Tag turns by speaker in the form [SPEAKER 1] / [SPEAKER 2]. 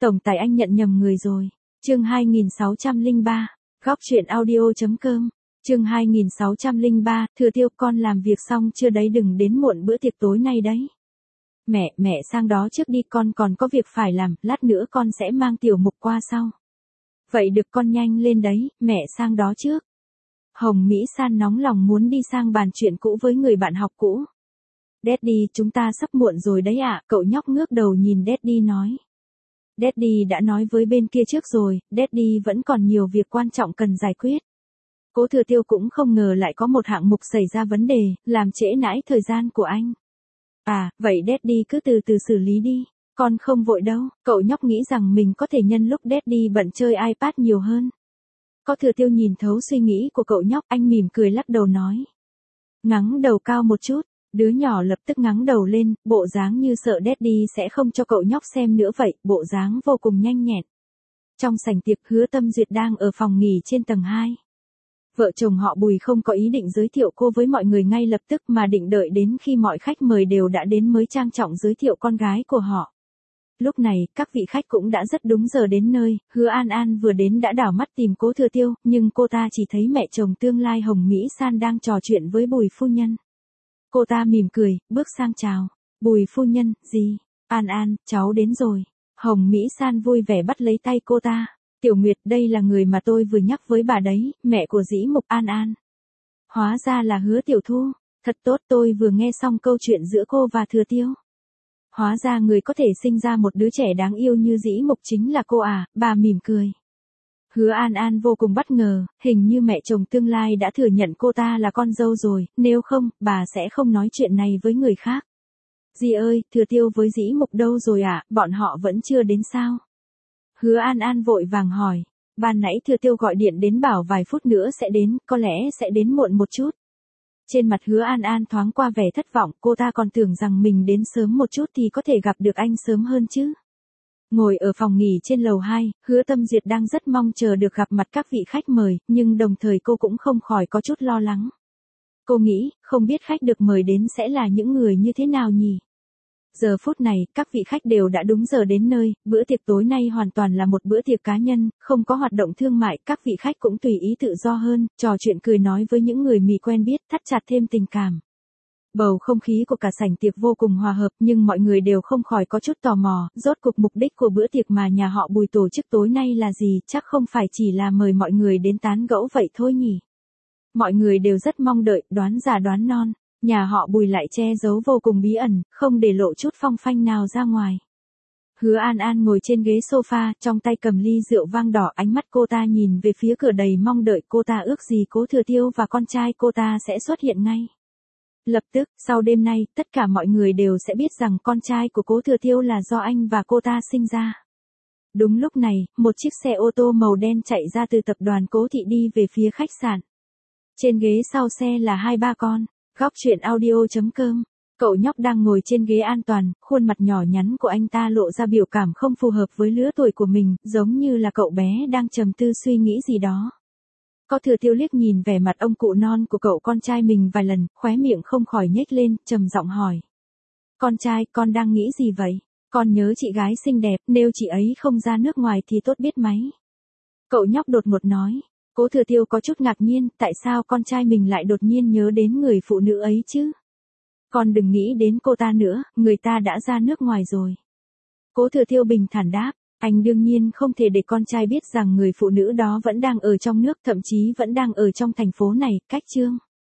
[SPEAKER 1] Tổng tài anh nhận nhầm người rồi. Chương 2603, góc truyện audio.com. Chương 2603, Thừa Tiêu, con làm việc xong chưa đấy, đừng đến muộn bữa tiệc tối nay đấy. Mẹ sang đó trước đi, con còn có việc phải làm, lát nữa con sẽ mang Tiểu Mục qua sau. Vậy được, con nhanh lên đấy, mẹ sang đó trước. Hồng Mỹ San nóng lòng muốn đi sang bàn chuyện cũ với người bạn học cũ. Daddy, chúng ta sắp muộn rồi đấy ạ, cậu nhóc ngước đầu nhìn Daddy nói. Daddy đã nói với bên kia trước rồi, Daddy vẫn còn nhiều việc quan trọng cần giải quyết. Cố Thừa Tiêu cũng không ngờ lại có một hạng mục xảy ra vấn đề, làm trễ nải thời gian của anh. À, vậy Daddy cứ từ từ xử lý đi, con không vội đâu. Cậu nhóc nghĩ rằng mình có thể nhân lúc Daddy bận chơi iPad nhiều hơn. Cố Thừa Tiêu nhìn thấu suy nghĩ của cậu nhóc, anh mỉm cười lắc đầu nói. Ngắng đầu cao một chút. Đứa nhỏ lập tức ngắng đầu lên, bộ dáng như sợ Daddy sẽ không cho cậu nhóc xem nữa vậy, bộ dáng vô cùng nhanh nhẹn. Trong sảnh tiệc, Hứa Tâm Duyệt đang ở phòng nghỉ trên tầng 2. Vợ chồng họ Bùi không có ý định giới thiệu cô với mọi người ngay lập tức mà định đợi đến khi mọi khách mời đều đã đến mới trang trọng giới thiệu con gái của họ. Lúc này, các vị khách cũng đã rất đúng giờ đến nơi, Hứa An An vừa đến đã đảo mắt tìm Cố Thừa Tiêu, nhưng cô ta chỉ thấy mẹ chồng tương lai Hồng Mỹ San đang trò chuyện với Bùi phu nhân. Cô ta mỉm cười, bước sang chào. Bùi phu nhân, gì? An An, cháu đến rồi. Hồng Mỹ San vui vẻ bắt lấy tay cô ta. Tiểu Nguyệt, đây là người mà tôi vừa nhắc với bà đấy, mẹ của Dĩ Mục. An An. Hóa ra là Hứa Tiểu Thu. Thật tốt, tôi vừa nghe xong câu chuyện giữa cô và Thừa Tiêu. Hóa ra người có thể sinh ra một đứa trẻ đáng yêu như Dĩ Mục chính là cô à, bà mỉm cười. Hứa An An vô cùng bất ngờ, hình như mẹ chồng tương lai đã thừa nhận cô ta là con dâu rồi, nếu không, bà sẽ không nói chuyện này với người khác. Dì ơi, Thừa Tiêu với Dĩ Mục đâu rồi ạ, bọn họ vẫn chưa đến sao? Hứa An An vội vàng hỏi, ban nãy Thừa Tiêu gọi điện đến bảo vài phút nữa sẽ đến, có lẽ sẽ đến muộn một chút. Trên mặt Hứa An An thoáng qua vẻ thất vọng, cô ta còn tưởng rằng mình đến sớm một chút thì có thể gặp được anh sớm hơn chứ. Ngồi ở phòng nghỉ trên lầu 2, Hứa Tâm Duyệt đang rất mong chờ được gặp mặt các vị khách mời, nhưng đồng thời cô cũng không khỏi có chút lo lắng. Cô nghĩ, không biết khách được mời đến sẽ là những người như thế nào nhỉ? Giờ phút này, các vị khách đều đã đúng giờ đến nơi, bữa tiệc tối nay hoàn toàn là một bữa tiệc cá nhân, không có hoạt động thương mại, các vị khách cũng tùy ý tự do hơn, trò chuyện cười nói với những người mì quen biết, thắt chặt thêm tình cảm. Bầu không khí của cả sảnh tiệc vô cùng hòa hợp, nhưng mọi người đều không khỏi có chút tò mò, rốt cuộc mục đích của bữa tiệc mà nhà họ Bùi tổ chức tối nay là gì, chắc không phải chỉ là mời mọi người đến tán gẫu vậy thôi nhỉ. Mọi người đều rất mong đợi, đoán già đoán non, nhà họ Bùi lại che giấu vô cùng bí ẩn, không để lộ chút phong phanh nào ra ngoài. Hứa An An ngồi trên ghế sofa, trong tay cầm ly rượu vang đỏ, ánh mắt cô ta nhìn về phía cửa đầy mong đợi, cô ta ước gì Cố Thừa Tiêu và con trai cô ta sẽ xuất hiện ngay. Lập tức, sau đêm nay, tất cả mọi người đều sẽ biết rằng con trai của Cố Thừa Tiêu là do anh và cô ta sinh ra. Đúng lúc này, một chiếc xe ô tô màu đen chạy ra từ tập đoàn Cố Thị đi về phía khách sạn. Trên ghế sau xe là hai ba con. Góc truyện audio.com. Cậu nhóc đang ngồi trên ghế an toàn, khuôn mặt nhỏ nhắn của anh ta lộ ra biểu cảm không phù hợp với lứa tuổi của mình, giống như là cậu bé đang trầm tư suy nghĩ gì đó. Cố Thừa Tiêu liếc nhìn vẻ mặt ông cụ non của cậu con trai mình vài lần, khóe miệng không khỏi nhếch lên, trầm giọng hỏi. Con trai, con đang nghĩ gì vậy? Con nhớ chị gái xinh đẹp, nếu chị ấy không ra nước ngoài thì tốt biết mấy. Cậu nhóc đột ngột nói. Cố Thừa Tiêu có chút ngạc nhiên, tại sao con trai mình lại đột nhiên nhớ đến người phụ nữ ấy chứ? Con đừng nghĩ đến cô ta nữa, người ta đã ra nước ngoài rồi. Cố Thừa Tiêu bình thản đáp. Anh đương nhiên không thể để con trai biết rằng người phụ nữ đó vẫn đang ở trong nước, thậm chí vẫn đang ở trong thành phố này, cách Trương